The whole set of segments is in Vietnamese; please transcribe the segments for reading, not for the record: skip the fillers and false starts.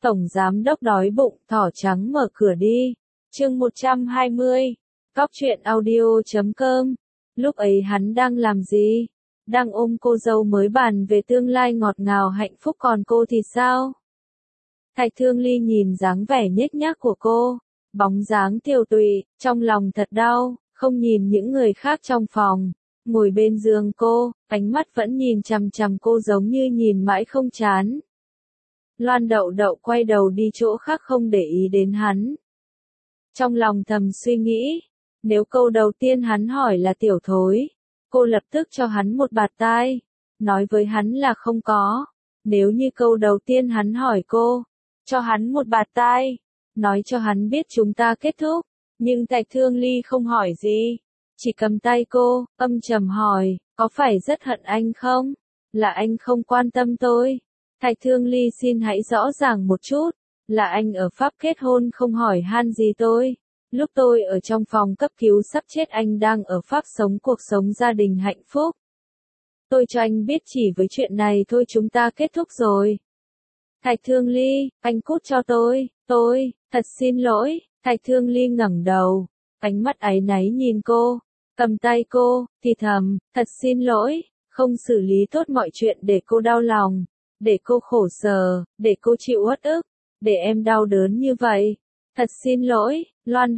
Tổng giám đốc đói bụng, thỏ trắng mở cửa đi. Chương 120. Cóc truyện audio.com. Lúc ấy hắn đang làm gì? Đang ôm cô dâu mới bàn về tương lai ngọt ngào hạnh phúc, còn cô thì sao? Thạch Thương Ly nhìn dáng vẻ nhếch nhác của cô, bóng dáng tiều tụy, trong lòng thật đau, không nhìn những người khác trong phòng. Ngồi bên giường cô, ánh mắt vẫn nhìn chằm chằm cô giống như nhìn mãi không chán. Loan Đậu Đậu quay đầu đi chỗ khác không để ý đến hắn. Trong lòng thầm suy nghĩ, nếu câu đầu tiên hắn hỏi là tiểu thối, cô lập tức cho hắn một bạt tai, nói với hắn là không có. Nếu như câu đầu tiên hắn hỏi cô, cho hắn một bạt tai, nói cho hắn biết chúng ta kết thúc. Nhưng Thạch Thương Ly không hỏi gì, chỉ cầm tay cô, âm trầm hỏi, có phải rất hận anh không? Là anh không quan tâm tôi. Thạch Thương Ly xin hãy rõ ràng một chút, là anh ở Pháp kết hôn không hỏi han gì tôi. Lúc tôi ở trong phòng cấp cứu sắp chết anh đang ở Pháp sống cuộc sống gia đình hạnh phúc. Tôi cho anh biết chỉ với chuyện này thôi chúng ta kết thúc rồi. Thạch Thương Ly, anh cút cho tôi, thật xin lỗi. Thạch Thương Ly ngẩng đầu, ánh mắt áy náy nhìn cô, cầm tay cô, thì thầm, thật xin lỗi, không xử lý tốt mọi chuyện để cô đau lòng, để cô khổ sở, để cô chịu uất ức, để em đau đớn như vậy. Thật xin lỗi. Loan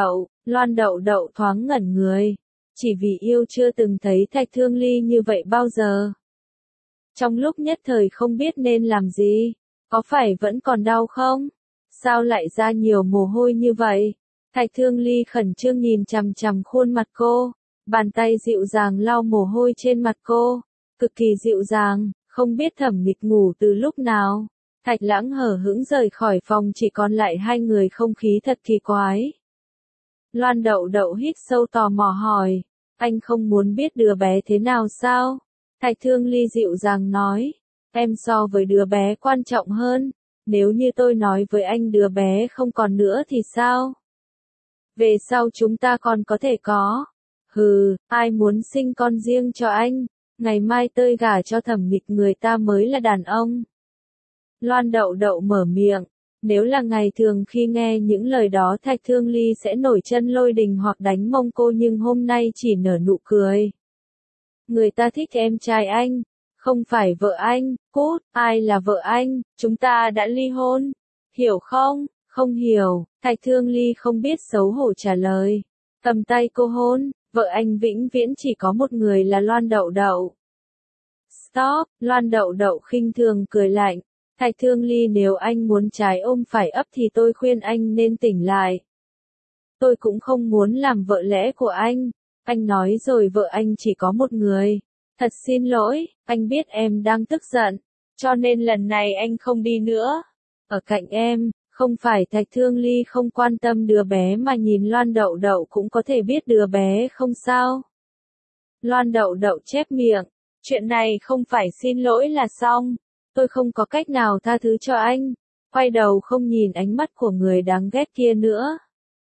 Đậu Đậu thoáng ngẩn người, chỉ vì yêu chưa từng thấy Thạch Thương Ly như vậy bao giờ. Trong lúc nhất thời không biết nên làm gì, có phải vẫn còn đau không? Sao lại ra nhiều mồ hôi như vậy? Thạch Thương Ly khẩn trương nhìn chằm chằm khuôn mặt cô, bàn tay dịu dàng lau mồ hôi trên mặt cô, cực kỳ dịu dàng, không biết Thẩm Nghịch ngủ từ lúc nào. Thạch Lãng hở hững rời khỏi phòng, chỉ còn lại hai người, không khí thật kỳ quái. Loan Đậu Đậu hít sâu tò mò hỏi, anh không muốn biết đứa bé thế nào sao? Thạch Thương Ly dịu dàng nói, em so với đứa bé quan trọng hơn. Nếu như tôi nói với anh đứa bé không còn nữa thì sao? Về sau chúng ta còn có thể có. Hừ, ai muốn sinh con riêng cho anh? Ngày mai tôi gả cho Thẩm Nghịch, người ta mới là đàn ông. Loan Đậu Đậu mở miệng. Nếu là ngày thường khi nghe những lời đó Thạch Thương Ly sẽ nổi chân lôi đình hoặc đánh mông cô, nhưng hôm nay chỉ nở nụ cười. Người ta thích em trai anh, không phải vợ anh. Cút, ai là vợ anh? Chúng ta đã ly hôn. Hiểu không? Không hiểu. Thạch Thương Ly không biết xấu hổ trả lời. Cầm tay cô hôn, vợ anh vĩnh viễn chỉ có một người là Loan Đậu Đậu. Stop. Loan Đậu Đậu khinh thường cười lạnh. Thạch Thương Ly, nếu anh muốn trái ôm phải ấp thì tôi khuyên anh nên tỉnh lại. Tôi cũng không muốn làm vợ lẽ của anh. Anh nói rồi, vợ anh chỉ có một người. Thật xin lỗi, anh biết em đang tức giận, cho nên lần này anh không đi nữa. Ở cạnh em, không phải Thạch Thương Ly không quan tâm đứa bé mà nhìn Loan Đậu Đậu cũng có thể biết đứa bé không sao. Loan Đậu Đậu chép miệng, chuyện này không phải xin lỗi là xong. Tôi không có cách nào tha thứ cho anh. Quay đầu không nhìn ánh mắt của người đáng ghét kia nữa.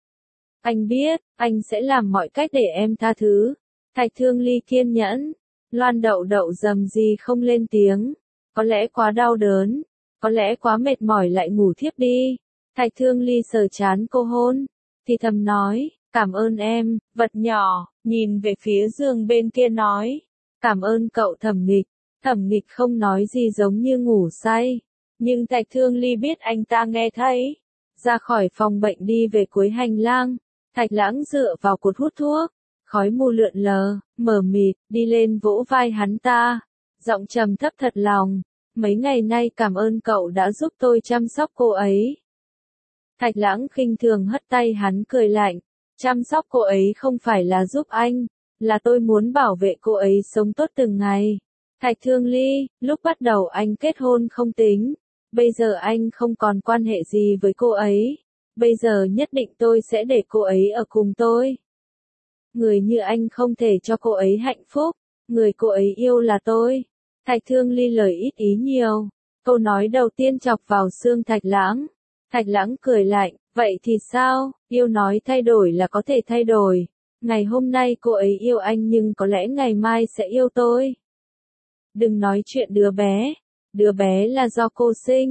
Anh biết, anh sẽ làm mọi cách để em tha thứ. Thạch Thương Ly kiên nhẫn. Loan Đậu Đậu rầm gì không lên tiếng. Có lẽ quá đau đớn, có lẽ quá mệt mỏi lại ngủ thiếp đi. Thạch Thương Ly sờ trán cô hôn, thì thầm nói, cảm ơn em, vật nhỏ, nhìn về phía giường bên kia nói, cảm ơn cậu Thẩm Nghịch. Thẩm Nghịch không nói gì, giống như ngủ say. Nhưng Thạch Thương Ly biết anh ta nghe thấy. Ra khỏi phòng bệnh đi về cuối hành lang. Thạch Lãng dựa vào cột hút thuốc. Khói mù lượn lờ, mờ mịt, đi lên vỗ vai hắn ta. Giọng trầm thấp thật lòng. Mấy ngày nay cảm ơn cậu đã giúp tôi chăm sóc cô ấy. Thạch Lãng khinh thường hất tay hắn, cười lạnh. Chăm sóc cô ấy không phải là giúp anh. Là tôi muốn bảo vệ cô ấy sống tốt từng ngày. Thạch Thương Ly, lúc bắt đầu anh kết hôn không tính. Bây giờ anh không còn quan hệ gì với cô ấy. Bây giờ nhất định tôi sẽ để cô ấy ở cùng tôi. Người như anh không thể cho cô ấy hạnh phúc. Người cô ấy yêu là tôi. Thạch Thương Ly lời ít ý nhiều. Câu nói đầu tiên chọc vào xương Thạch Lãng. Thạch Lãng cười lạnh, vậy thì sao? Yêu nói thay đổi là có thể thay đổi. Ngày hôm nay cô ấy yêu anh nhưng có lẽ ngày mai sẽ yêu tôi. Đừng nói chuyện đứa bé là do cô sinh.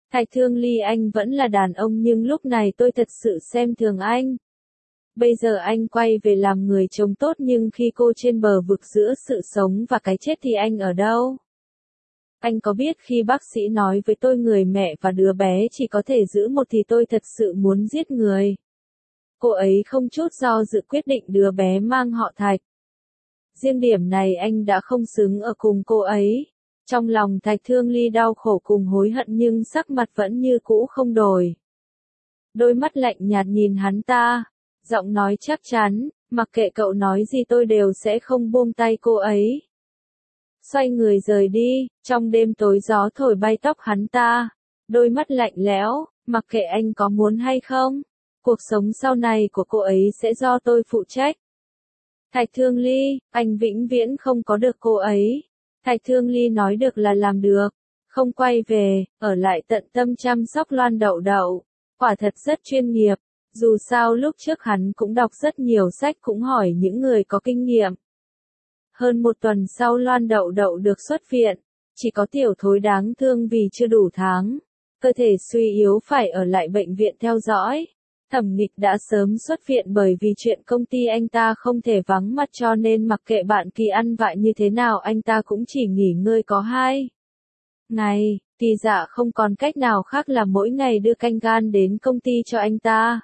Thạch Thương Ly, anh vẫn là đàn ông nhưng lúc này tôi thật sự xem thường anh. Bây giờ anh quay về làm người chồng tốt nhưng khi cô trên bờ vực giữa sự sống và cái chết thì anh ở đâu? Anh có biết khi bác sĩ nói với tôi người mẹ và đứa bé chỉ có thể giữ một thì tôi thật sự muốn giết người. Cô ấy không chút do dự quyết định đứa bé mang họ Thạch. Riêng điểm này anh đã không xứng ở cùng cô ấy. Trong lòng Thạch Thương Ly đau khổ cùng hối hận nhưng sắc mặt vẫn như cũ không đổi. Đôi mắt lạnh nhạt nhìn hắn ta, giọng nói chắc chắn, mặc kệ cậu nói gì tôi đều sẽ không buông tay cô ấy. Xoay người rời đi, trong đêm tối gió thổi bay tóc hắn ta, đôi mắt lạnh lẽo, mặc kệ anh có muốn hay không, cuộc sống sau này của cô ấy sẽ do tôi phụ trách. Thạch Thương Ly, anh vĩnh viễn không có được cô ấy. Thạch Thương Ly nói được là làm được, không quay về, ở lại tận tâm chăm sóc Loan Đậu Đậu, quả thật rất chuyên nghiệp. Dù sao lúc trước hắn cũng đọc rất nhiều sách cũng hỏi những người có kinh nghiệm. Hơn một tuần sau Loan Đậu Đậu được xuất viện, chỉ có Tiểu Thối đáng thương vì chưa đủ tháng, cơ thể suy yếu phải ở lại bệnh viện theo dõi. Thẩm Nghịch đã sớm xuất viện bởi vì chuyện công ty anh ta không thể vắng mặt cho nên mặc kệ bạn Kỳ ăn vạ như thế nào anh ta cũng chỉ nghỉ ngơi có 2 ngày, Kỳ Dạ không còn cách nào khác là mỗi ngày đưa canh gan đến công ty cho anh ta.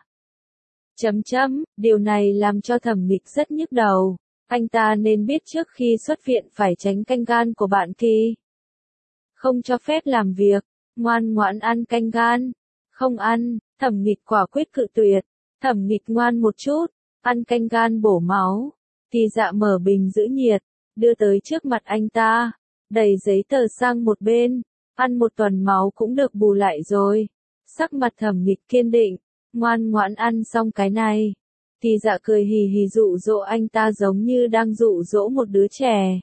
Điều này làm cho Thẩm Nghịch rất nhức đầu. Anh ta nên biết trước khi xuất viện phải tránh canh gan của bạn Kỳ. Không cho phép làm việc, ngoan ngoãn ăn canh gan. Không ăn, Thẩm Nghịch quả quyết cự tuyệt. Thẩm Nghịch ngoan một chút, ăn canh gan bổ máu. Kỳ Dạ mở bình giữ nhiệt, đưa tới trước mặt anh ta, đẩy giấy tờ sang một bên. Ăn một tuần máu cũng được bù lại rồi. Sắc mặt Thẩm Nghịch kiên định, ngoan ngoãn ăn xong cái này. Kỳ Dạ cười hì hì dụ dỗ anh ta giống như đang dụ dỗ một đứa trẻ.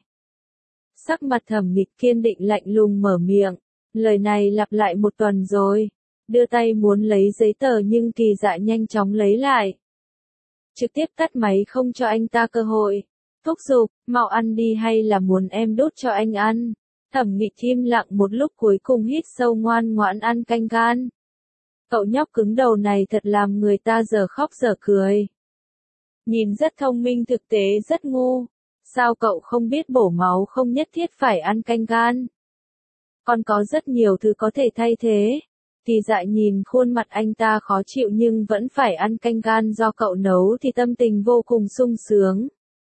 Sắc mặt Thẩm Nghịch kiên định lạnh lùng mở miệng, lời này lặp lại một tuần rồi. Đưa tay muốn lấy giấy tờ nhưng Kỳ Dạ nhanh chóng lấy lại. Trực tiếp tắt máy không cho anh ta cơ hội. Thúc giục, mau ăn đi hay là muốn em đốt cho anh ăn. Thẩm Nghịch im lặng một lúc cuối cùng hít sâu ngoan ngoãn ăn canh gan. Cậu nhóc cứng đầu này thật làm người ta giờ khóc giờ cười. Nhìn rất thông minh thực tế rất ngu. Sao cậu không biết bổ máu không nhất thiết phải ăn canh gan? Còn có rất nhiều thứ có thể thay thế. Kỳ Dạ nhìn khuôn mặt anh ta khó chịu nhưng vẫn phải ăn canh gan do cậu nấu thì tâm tình vô cùng sung sướng.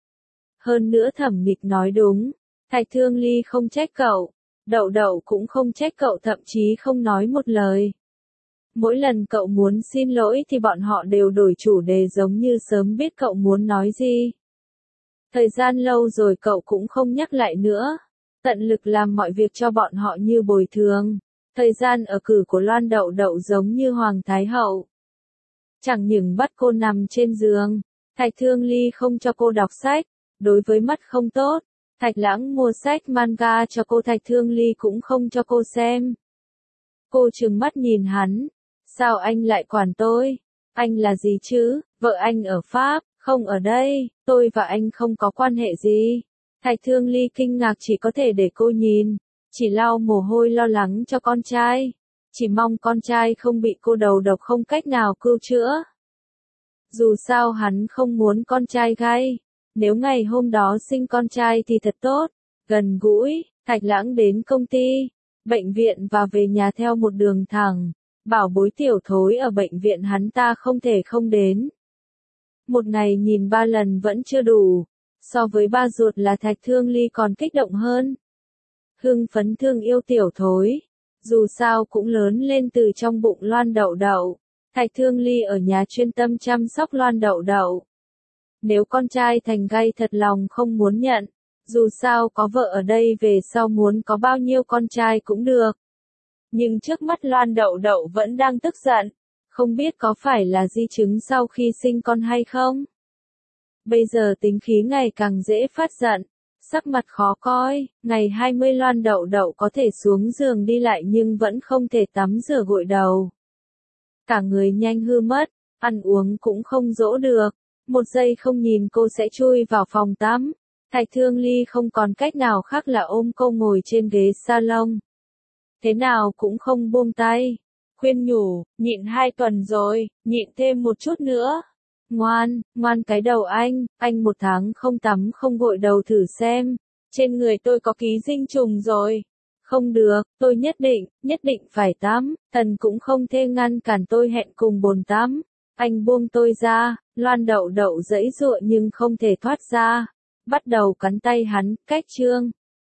Hơn nữa Thẩm Nghịch nói đúng, Thạch Thương Ly không trách cậu, Đậu Đậu cũng không trách cậu thậm chí không nói một lời. Mỗi lần cậu muốn xin lỗi thì bọn họ đều đổi chủ đề giống như sớm biết cậu muốn nói gì. Thời gian lâu rồi cậu cũng không nhắc lại nữa, tận lực làm mọi việc cho bọn họ như bồi thường. Thời gian ở cử của Loan Đậu Đậu giống như Hoàng Thái Hậu. Chẳng những bắt cô nằm trên giường, Thạch Thương Ly không cho cô đọc sách, đối với mắt không tốt. Thạch Lãng mua sách manga cho cô, Thạch Thương Ly cũng không cho cô xem. Cô trừng mắt nhìn hắn, sao anh lại quản tôi? Anh là gì chứ? Vợ anh ở Pháp, không ở đây, tôi và anh không có quan hệ gì. Thạch Thương Ly kinh ngạc chỉ có thể để cô nhìn. Chỉ lau mồ hôi lo lắng cho con trai. Chỉ mong con trai không bị cô đầu độc không cách nào cứu chữa. Dù sao hắn không muốn con trai gay. Nếu ngày hôm đó sinh con trai thì thật tốt. Gần gũi, Thạch Lãng đến công ty, bệnh viện và về nhà theo một đường thẳng. Bảo bối Tiểu Thối ở bệnh viện hắn ta không thể không đến. Một ngày nhìn 3 lần vẫn chưa đủ. So với ba ruột là Thạch Thương Ly còn kích động hơn. Hưng phấn thương yêu Tiểu Thối. Dù sao cũng lớn lên từ trong bụng Loan Đậu Đậu. Thạch Thương Ly ở nhà chuyên tâm chăm sóc Loan Đậu Đậu. Nếu con trai thành gay thật lòng không muốn nhận. Dù sao có vợ ở đây về sau muốn có bao nhiêu con trai cũng được. Nhưng trước mắt Loan Đậu Đậu vẫn đang tức giận. Không biết có phải là di chứng sau khi sinh con hay không? Bây giờ tính khí ngày càng dễ phát giận. Sắc mặt khó coi, ngày 20 Loan Đậu Đậu có thể xuống giường đi lại nhưng vẫn không thể tắm rửa gội đầu. Cả người nhanh hư mất, ăn uống cũng không dỗ được, một giây không nhìn cô sẽ chui vào phòng tắm. Thạch Thương Ly không còn cách nào khác là ôm cô ngồi trên ghế salon. Thế nào cũng không buông tay. khuyên nhủ, nhịn 2 tuần rồi, nhịn thêm một chút nữa. Ngoan, ngoan cái đầu anh 1 tháng không tắm không gội đầu thử xem, trên người tôi có ký sinh trùng rồi. Không được, tôi nhất định phải tắm, Tần cũng không thể ngăn cản tôi hẹn cùng bồn tắm. Anh buông tôi ra, Loan Đậu Đậu giãy giụa nhưng không thể thoát ra, bắt đầu cắn tay hắn, cách Trương